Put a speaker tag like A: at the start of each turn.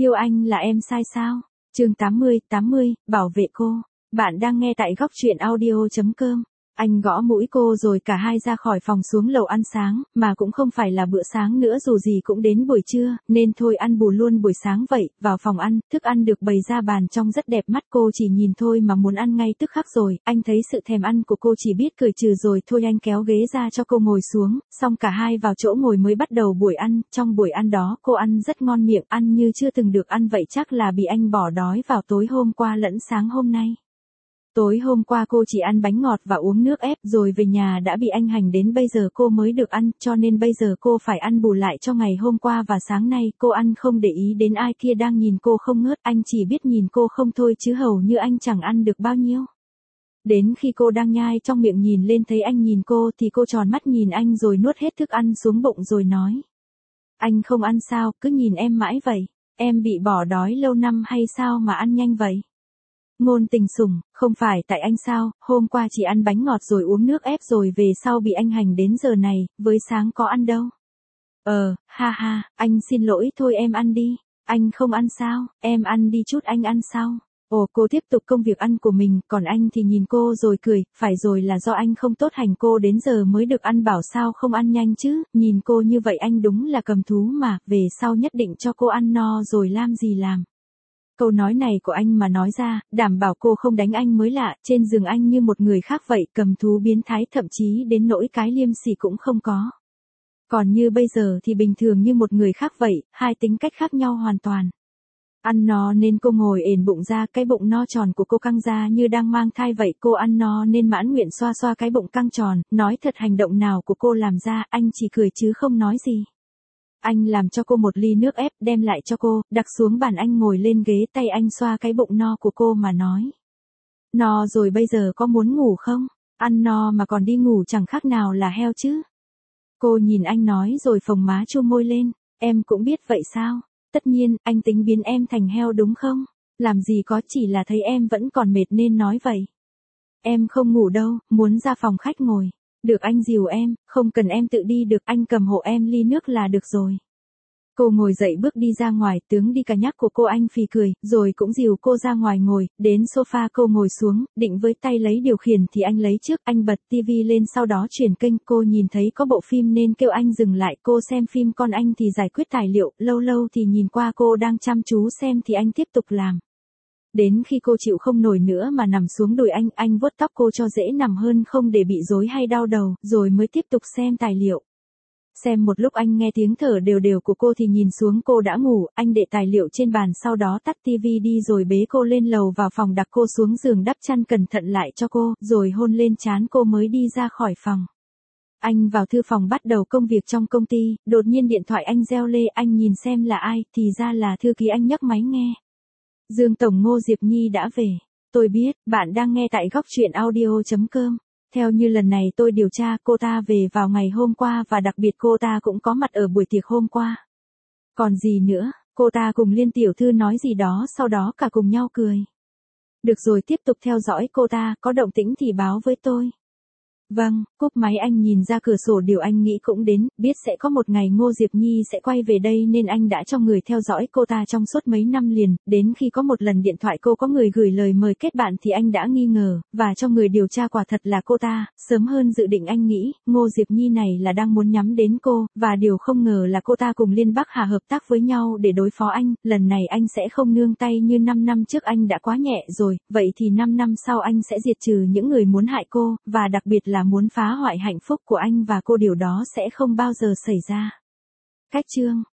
A: Yêu anh là em sai sao? Chương 80, bảo vệ cô. Bạn đang nghe tại góc truyện audio.com. Anh gõ mũi cô rồi cả hai ra khỏi phòng xuống lầu ăn sáng, mà cũng không phải là bữa sáng nữa, dù gì cũng đến buổi trưa, nên thôi ăn bù luôn buổi sáng vậy. Vào phòng ăn, thức ăn được bày ra bàn trông rất đẹp mắt, cô chỉ nhìn thôi mà muốn ăn ngay tức khắc rồi. Anh thấy sự thèm ăn của cô chỉ biết cười trừ rồi thôi, anh kéo ghế ra cho cô ngồi xuống, xong cả hai vào chỗ ngồi mới bắt đầu buổi ăn. Trong buổi ăn đó cô ăn rất ngon miệng, ăn như chưa từng được ăn vậy, chắc là bị anh bỏ đói vào tối hôm qua lẫn sáng hôm nay. Tối hôm qua cô chỉ ăn bánh ngọt và uống nước ép, rồi về nhà đã bị anh hành đến bây giờ cô mới được ăn, cho nên bây giờ cô phải ăn bù lại cho ngày hôm qua và sáng nay. Cô ăn không để ý đến ai kia đang nhìn cô không ngớt, anh chỉ biết nhìn cô không thôi chứ hầu như anh chẳng ăn được bao nhiêu. Đến khi cô đang nhai trong miệng nhìn lên thấy anh nhìn cô thì cô tròn mắt nhìn anh rồi nuốt hết thức ăn xuống bụng rồi nói. Anh không ăn sao, cứ nhìn em mãi vậy, em bị bỏ đói lâu năm hay sao mà ăn nhanh vậy? Ngôn Tình Sủng, không phải tại anh sao, hôm qua chỉ ăn bánh ngọt rồi uống nước ép rồi về sau bị anh hành đến giờ này, với sáng có ăn đâu. Ha ha, anh xin lỗi thôi em ăn đi. Anh không ăn sao, em ăn đi chút anh ăn sau. Cô tiếp tục công việc ăn của mình, còn anh thì nhìn cô rồi cười, phải rồi, là do anh không tốt hành cô đến giờ mới được ăn, bảo sao không ăn nhanh chứ, nhìn cô như vậy anh đúng là cầm thú mà, về sau nhất định cho cô ăn no rồi làm gì làm. Câu nói này của anh mà nói ra, đảm bảo cô không đánh anh mới lạ, trên giường anh như một người khác vậy, cầm thú biến thái, thậm chí đến nỗi cái liêm sỉ cũng không có. Còn như bây giờ thì bình thường như một người khác vậy, hai tính cách khác nhau hoàn toàn. Ăn no nên cô ngồi ền bụng ra, cái bụng no tròn của cô căng ra như đang mang thai vậy, cô ăn no nên mãn nguyện xoa xoa cái bụng căng tròn, nói thật hành động nào của cô làm ra, anh chỉ cười chứ không nói gì. Anh làm cho cô một ly nước ép, đem lại cho cô, đặt xuống bàn, anh ngồi lên ghế, tay anh xoa cái bụng no của cô mà nói. No rồi bây giờ có muốn ngủ không? Ăn no mà còn đi ngủ chẳng khác nào là heo chứ. Cô nhìn anh nói rồi phồng má chu môi lên, em cũng biết vậy sao? Tất nhiên, anh tính biến em thành heo đúng không? Làm gì có, chỉ là thấy em vẫn còn mệt nên nói vậy. Em không ngủ đâu, muốn ra phòng khách ngồi. Được, anh dìu em, không cần em tự đi được, anh cầm hộ em ly nước là được rồi. Cô ngồi dậy bước đi ra ngoài, tướng đi cả nhắc của cô anh phì cười, rồi cũng dìu cô ra ngoài ngồi, đến sofa cô ngồi xuống, định với tay lấy điều khiển thì anh lấy trước, anh bật tivi lên sau đó chuyển kênh, cô nhìn thấy có bộ phim nên kêu anh dừng lại, cô xem phim còn anh thì giải quyết tài liệu, lâu lâu thì nhìn qua cô đang chăm chú xem thì anh tiếp tục làm. Đến khi cô chịu không nổi nữa mà nằm xuống đùi anh vuốt tóc cô cho dễ nằm hơn không để bị rối hay đau đầu, rồi mới tiếp tục xem tài liệu. Xem một lúc anh nghe tiếng thở đều đều của cô thì nhìn xuống cô đã ngủ, anh để tài liệu trên bàn sau đó tắt tivi đi rồi bế cô lên lầu vào phòng, đặt cô xuống giường đắp chăn cẩn thận lại cho cô, rồi hôn lên trán cô mới đi ra khỏi phòng. Anh vào thư phòng bắt đầu công việc trong công ty, đột nhiên điện thoại anh reo lên, anh nhìn xem là ai, thì ra là thư ký, anh nhấc máy nghe. Dương Tổng, Ngô Diệp Nhi đã về. Tôi biết, bạn đang nghe tại góc truyện audio.com. Theo như lần này tôi điều tra, cô ta về vào ngày hôm qua và đặc biệt cô ta cũng có mặt ở buổi tiệc hôm qua. Còn gì nữa, cô ta cùng Liên tiểu thư nói gì đó, sau đó cả cùng nhau cười. Được rồi, tiếp tục theo dõi cô ta, có động tĩnh thì báo với tôi. Vâng, cúp máy anh nhìn ra cửa sổ, điều anh nghĩ cũng đến, biết sẽ có một ngày Ngô Diệp Nhi sẽ quay về đây nên anh đã cho người theo dõi cô ta trong suốt mấy năm liền, đến khi có một lần điện thoại cô có người gửi lời mời kết bạn thì anh đã nghi ngờ, và cho người điều tra quả thật là cô ta, sớm hơn dự định anh nghĩ, Ngô Diệp Nhi này là đang muốn nhắm đến cô, và điều không ngờ là cô ta cùng Liên Bắc Hà hợp tác với nhau để đối phó anh, lần này anh sẽ không nương tay như 5 năm trước, anh đã quá nhẹ rồi, vậy thì 5 năm sau anh sẽ diệt trừ những người muốn hại cô, và đặc biệt là muốn phá hoại hạnh phúc của anh và cô, điều đó sẽ không bao giờ xảy ra. Cách chương